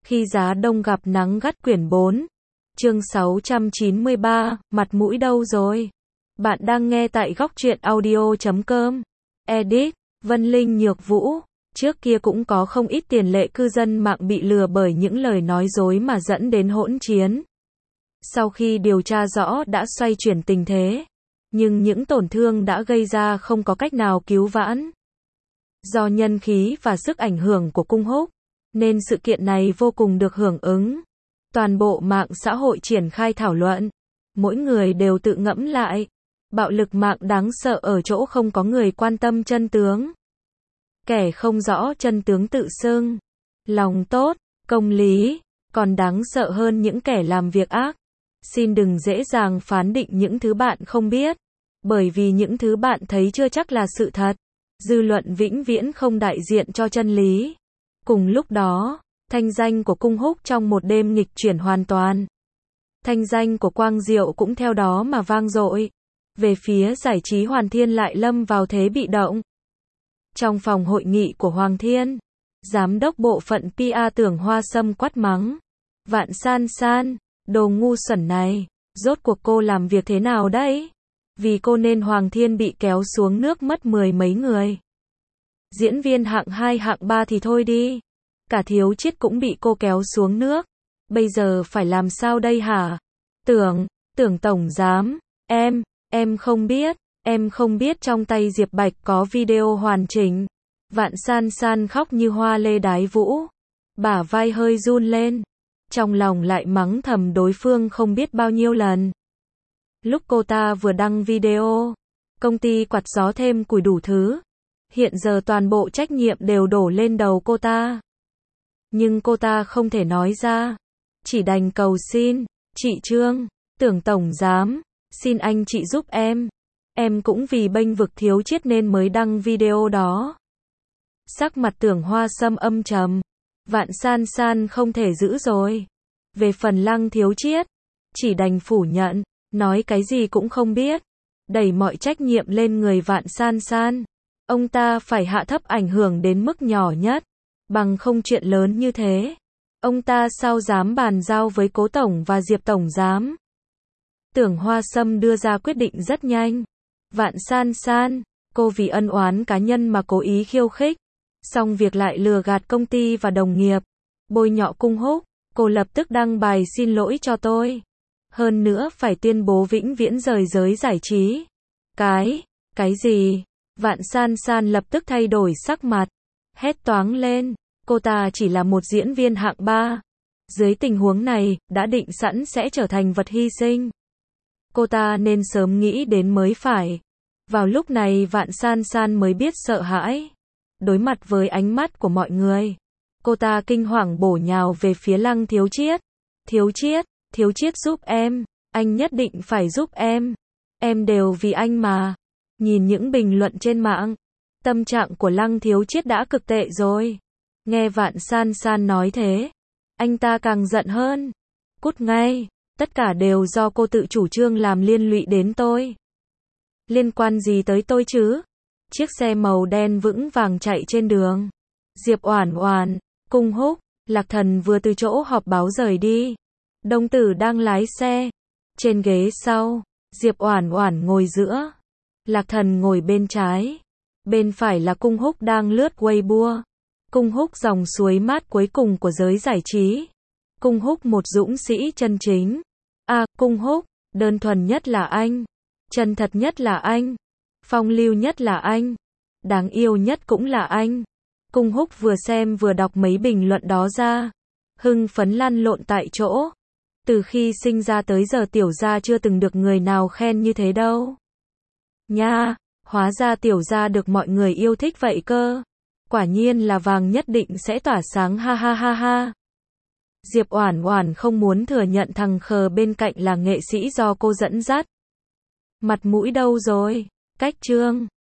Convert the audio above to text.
Khi giá đông gặp nắng gắt quyển 4. Chương 693, mặt mũi đâu rồi? Bạn đang nghe tại góc truyện audio.com. Edit, Vân Linh Nhược Vũ. Trước kia cũng có không ít tiền lệ cư dân mạng bị lừa bởi những lời nói dối mà dẫn đến hỗn chiến. Sau khi điều tra rõ đã xoay chuyển tình thế, nhưng những tổn thương đã gây ra không có cách nào cứu vãn. Do nhân khí và sức ảnh hưởng của Cung Húc, nên sự kiện này vô cùng được hưởng ứng. Toàn bộ mạng xã hội triển khai thảo luận. Mỗi người đều tự ngẫm lại. Bạo lực mạng đáng sợ ở chỗ không có người quan tâm chân tướng. Kẻ không rõ chân tướng tự xưng lòng tốt, công lý, còn đáng sợ hơn những kẻ làm việc ác. Xin đừng dễ dàng phán định những thứ bạn không biết, bởi vì những thứ bạn thấy chưa chắc là sự thật. Dư luận vĩnh viễn không đại diện cho chân lý. Cùng lúc đó, thanh danh của Cung Húc trong một đêm nghịch chuyển hoàn toàn. Thanh danh của Quang Diệu cũng theo đó mà vang dội. Về phía giải trí Hoàn Thiên lại lâm vào thế bị động. Trong phòng hội nghị của Hoàng Thiên, giám đốc bộ phận PR Tưởng Hoa Sâm quát mắng. Vạn San San, đồ ngu xuẩn này, rốt cuộc cô làm việc thế nào đấy? Vì cô nên Hoàng Thiên bị kéo xuống nước mất mười mấy người. Diễn viên hạng 2 hạng 3 thì thôi đi. Cả Thiếu Chiết cũng bị cô kéo xuống nước. Bây giờ phải làm sao đây hả? Tưởng tổng giám, em không biết trong tay Diệp Bạch có video hoàn chỉnh. Vạn San San khóc như hoa lê đái vũ. Bả vai hơi run lên. Trong lòng lại mắng thầm đối phương không biết bao nhiêu lần. Lúc cô ta vừa đăng video, công ty quạt gió thêm củi đủ thứ. Hiện giờ toàn bộ trách nhiệm đều đổ lên đầu cô ta. Nhưng cô ta không thể nói ra. Chỉ đành cầu xin, chị Trương, Tưởng tổng giám, xin anh chị giúp em. Em cũng vì bênh vực Thiếu Chiết nên mới đăng video đó. Sắc mặt Tưởng Hoa Sâm âm trầm. Vạn San San không thể giữ rồi. Về phần Lăng Thiếu Chiết, chỉ đành phủ nhận, nói cái gì cũng không biết. Đẩy mọi trách nhiệm lên người Vạn San San. Ông ta phải hạ thấp ảnh hưởng đến mức nhỏ nhất. Bằng không chuyện lớn như thế, ông ta sao dám bàn giao với Cố tổng và Diệp tổng giám. Tưởng Hoa Sâm đưa ra quyết định rất nhanh. Vạn San San, cô vì ân oán cá nhân mà cố ý khiêu khích, xong việc lại lừa gạt công ty và đồng nghiệp, bôi nhọ Cung Húc, cô lập tức đăng bài xin lỗi cho tôi. Hơn nữa phải tuyên bố vĩnh viễn rời giới giải trí. Cái gì? Vạn San San lập tức thay đổi sắc mặt, hét toáng lên, cô ta chỉ là một diễn viên hạng 3. Dưới tình huống này, đã định sẵn sẽ trở thành vật hy sinh. Cô ta nên sớm nghĩ đến mới phải. Vào lúc này Vạn San San mới biết sợ hãi. Đối mặt với ánh mắt của mọi người, cô ta kinh hoàng bổ nhào về phía Lăng Thiếu Chiết. Thiếu Chiết giúp em, anh nhất định phải giúp em đều vì anh mà. Nhìn những bình luận trên mạng, tâm trạng của Lăng Thiếu Chiết đã cực tệ rồi. Nghe Vạn San San nói thế, anh ta càng giận hơn. Cút ngay, tất cả đều do cô tự chủ trương làm liên lụy đến tôi. Liên quan gì tới tôi chứ? Chiếc xe màu đen vững vàng chạy trên đường. Diệp Oản Oản, Cung Húc, Lạc Thần vừa từ chỗ họp báo rời đi. Đồng Tử đang lái xe. Trên ghế sau, Diệp Oản Oản ngồi giữa. Lạc Thần ngồi bên trái. Bên phải là Cung Húc đang lướt Weibo. Cung Húc dòng suối mát cuối cùng của giới giải trí. Cung Húc một dũng sĩ chân chính. Cung Húc, đơn thuần nhất là anh. Chân thật nhất là anh. Phong lưu nhất là anh. Đáng yêu nhất cũng là anh. Cung Húc vừa xem vừa đọc mấy bình luận đó ra. Hưng phấn lăn lộn tại chỗ. Từ khi sinh ra tới giờ tiểu gia chưa từng được người nào khen như thế đâu. Nha, hóa ra tiểu gia được mọi người yêu thích vậy cơ. Quả nhiên là vàng nhất định sẽ tỏa sáng ha ha ha ha. Diệp Oản Oản không muốn thừa nhận thằng khờ bên cạnh là nghệ sĩ do cô dẫn dắt. Mặt mũi đâu rồi? Cách Trương,